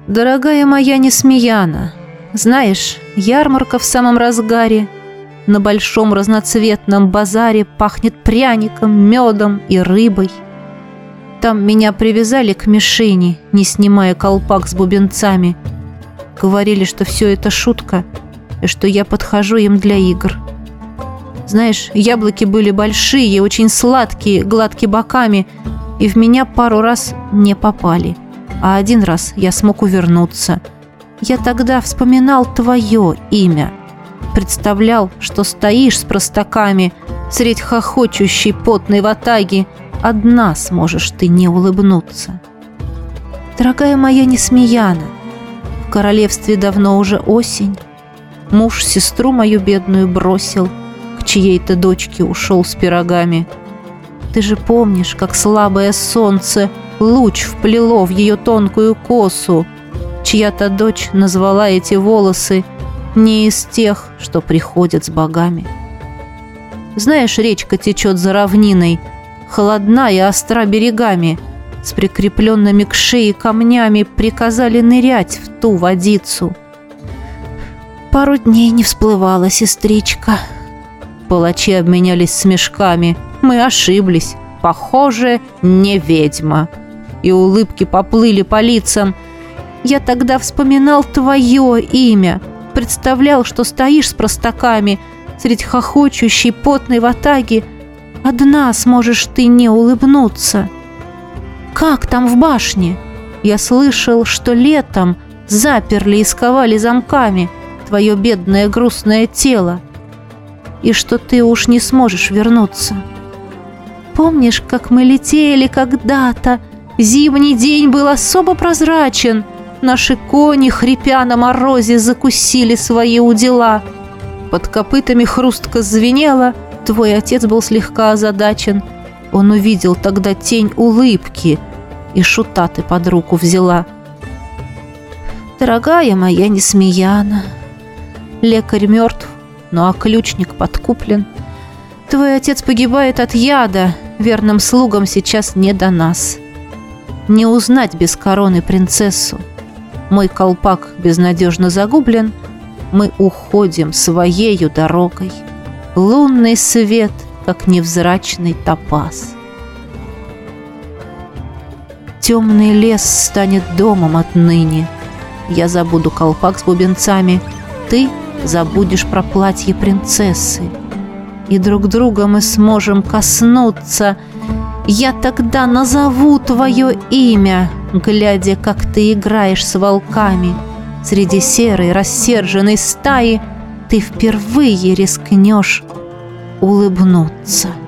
Дорогая моя Несмеяна, знаешь, ярмарка в самом разгаре. На большом разноцветном базаре пахнет пряником, медом и рыбой. Там меня привязали к мишени, не снимая колпак с бубенцами. Говорили, что все это шутка, и что я подхожу им для игр. Знаешь, яблоки были большие, очень сладкие, гладкие боками, и в меня пару раз не попали. А один раз я смог увернуться. Я тогда вспоминал твое имя. Представлял, что стоишь с простаками средь хохочущей потной ватаги. Одна сможешь ты не улыбнуться. Дорогая моя Несмеяна, в королевстве давно уже осень. Муж сестру мою бедную бросил, к чьей-то дочке ушел с пирогами. Ты же помнишь, как слабое солнце луч вплело в ее тонкую косу. Чья-то дочь назвала эти волосы не из тех, что приходят с богами. Знаешь, речка течет за равниной, холодна и остра берегами. С прикрепленными к шее камнями приказали нырять в ту водицу. Пару дней не всплывала сестричка. Палачи обменялись смешками. Мы ошиблись. Похоже, не ведьма. И улыбки поплыли по лицам. Я тогда вспоминал твое имя. Представлял, что стоишь с простаками средь хохочущей потной ватаги. Одна сможешь ты не улыбнуться. Как там в башне? Я слышал, что летом заперли и сковали замками твое бедное грустное тело, и что ты уж не сможешь вернуться. Помнишь, как мы летели когда-то? Зимний день был особо прозрачен. Наши кони, хрипя на морозе, закусили свои удила. Под копытами хрустко звенело. Твой отец был слегка озадачен. Он увидел тогда тень улыбки, и шута ты под руку взяла. Дорогая моя Несмеяна, лекарь мертв, ну а ключник подкуплен. Твой отец погибает от яда, верным слугам сейчас не до нас. Не узнать без короны принцессу. Мой колпак безнадежно загублен. Мы уходим своею дорогой. Лунный свет, как невзрачный топаз. Темный лес станет домом отныне. Я забуду колпак с бубенцами. Ты забудешь про платье принцессы. И друг друга мы сможем коснуться. Я тогда назову твое имя, глядя, как ты играешь с волками. Среди серой рассерженной стаи ты впервые рискнешь улыбнуться.